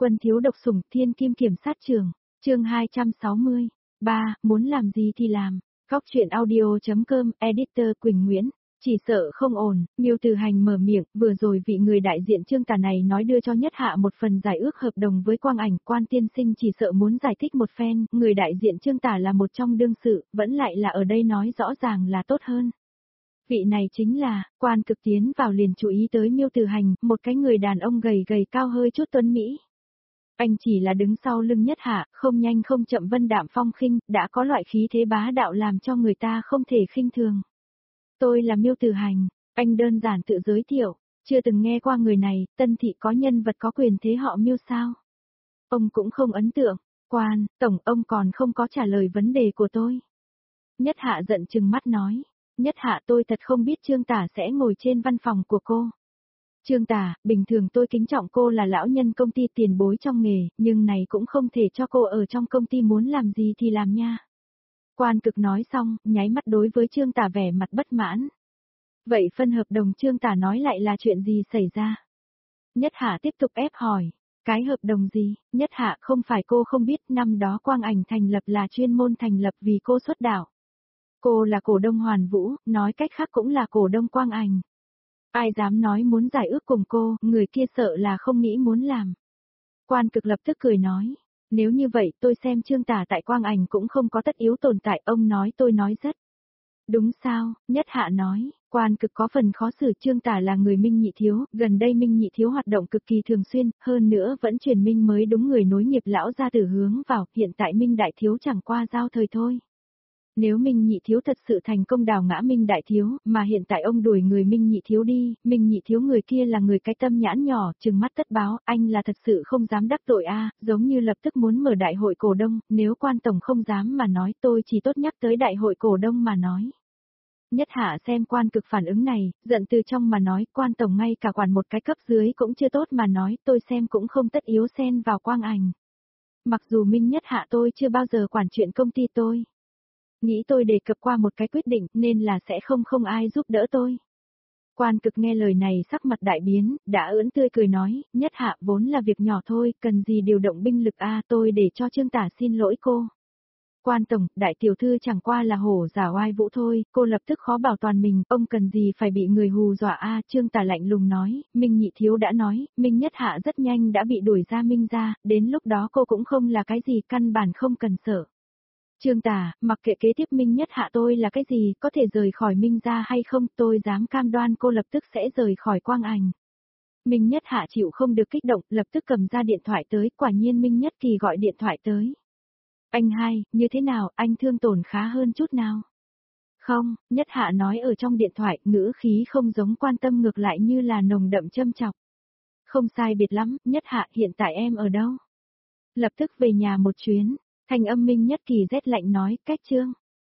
Quân thiếu độc sủng thiên kim kiểm sát trường, chương 260. Muốn làm gì thì làm. Góc truyện audio.com, editor Quỳnh Nguyễn. Chỉ sợ không ổn, Miêu Từ Hành mở miệng, vừa rồi vị người đại diện Trương Tả này nói đưa cho Nhất Hạ một phần giải ước hợp đồng với Quang Ảnh, Quan tiên sinh chỉ sợ muốn giải thích một phen, người đại diện Trương Tả là một trong đương sự, vẫn lại là ở đây nói rõ ràng là tốt hơn. Vị này chính là, Quan Cực tiến vào liền chú ý tới Miêu Từ Hành, một cái người đàn ông gầy gầy cao hơi chút tuấn mỹ. Anh chỉ là đứng sau lưng Nhất Hạ, không nhanh không chậm vân đạm phong khinh, đã có loại khí thế bá đạo làm cho người ta không thể khinh thường. Tôi là Miêu Từ Hành, anh đơn giản tự giới thiệu, chưa từng nghe qua người này, Tân thị có nhân vật có quyền thế họ Miêu sao? Ông cũng không ấn tượng, Quan, tổng ông còn không có trả lời vấn đề của tôi. Nhất Hạ giận chừng mắt nói, Nhất Hạ tôi thật không biết Trương Tả sẽ ngồi trên văn phòng của cô. Trương Tả, bình thường tôi kính trọng cô là lão nhân công ty tiền bối trong nghề, nhưng này cũng không thể cho cô ở trong công ty muốn làm gì thì làm nha. Quan Cực nói xong, nháy mắt đối với Trương Tả vẻ mặt bất mãn. Vậy phân hợp đồng Trương Tả nói lại là chuyện gì xảy ra? Nhất Hạ tiếp tục ép hỏi, cái hợp đồng gì? Nhất Hạ không phải cô không biết năm đó Quang Ảnh thành lập là chuyên môn thành lập vì cô xuất đạo. Cô là cổ đông Hoàn Vũ, nói cách khác cũng là cổ đông Quang Ảnh. Ai dám nói muốn giải ước cùng cô, người kia sợ là không nghĩ muốn làm. Quan Cực lập tức cười nói, nếu như vậy tôi xem Trương Tả tại Quang Ảnh cũng không có tất yếu tồn tại, ông nói tôi nói rất. Đúng sao, Nhất Hạ nói, Quan Cực có phần khó xử. Trương Tả là người Minh Nhị Thiếu, gần đây Minh Nhị Thiếu hoạt động cực kỳ thường xuyên, hơn nữa vẫn truyền Minh mới đúng người nối nghiệp lão gia tử hướng vào, hiện tại Minh Đại Thiếu chẳng qua giao thời thôi. Nếu Minh Nhị Thiếu thật sự thành công đào ngã Minh Đại Thiếu, mà hiện tại ông đuổi người Minh Nhị Thiếu đi, Minh Nhị Thiếu người kia là người cái tâm nhãn nhỏ, trừng mắt tất báo, anh là thật sự không dám đắc tội a, giống như lập tức muốn mở đại hội cổ đông, nếu Quan tổng không dám mà nói, tôi chỉ tốt nhắc tới đại hội cổ đông mà nói. Nhất Hạ xem Quan Cực phản ứng này, giận từ trong mà nói, Quan tổng ngay cả quản một cái cấp dưới cũng chưa tốt mà nói, tôi xem cũng không tất yếu xen vào Quang Ảnh. Mặc dù Minh Nhất Hạ tôi chưa bao giờ quản chuyện công ty tôi. Nghĩ tôi đề cập qua một cái quyết định nên là sẽ không ai giúp đỡ tôi. Quan Cực nghe lời này sắc mặt đại biến, đã ưỡn tươi cười nói, Nhất Hạ vốn là việc nhỏ thôi, cần gì điều động binh lực tôi để cho Trương Tả xin lỗi cô. Quan tổng, đại tiểu thư chẳng qua là hổ giả oai vũ thôi, cô lập tức khó bảo toàn mình, ông cần gì phải bị người hù dọa Trương Tả lạnh lùng nói, Minh Nhị Thiếu đã nói, Minh Nhất Hạ rất nhanh đã bị đuổi ra Minh ra, đến lúc đó cô cũng không là cái gì, căn bản không cần sợ. Trương Tả, mặc kệ kế tiếp Minh Nhất Hạ tôi là cái gì, có thể rời khỏi Minh ra hay không, tôi dám cam đoan cô lập tức sẽ rời khỏi Quang Ảnh. Minh Nhất Hạ chịu không được kích động, lập tức cầm ra điện thoại tới, quả nhiên Minh Nhất Kỳ gọi điện thoại tới. Anh hai, như thế nào, anh thương tổn khá hơn chút nào? Không, Nhất Hạ nói ở trong điện thoại, ngữ khí không giống quan tâm, ngược lại như là nồng đậm châm chọc. Không sai biệt lắm, Nhất Hạ, hiện tại em ở đâu? Lập tức về nhà một chuyến. Thanh âm Minh Nhất Kỳ rét lạnh nói, cách Trương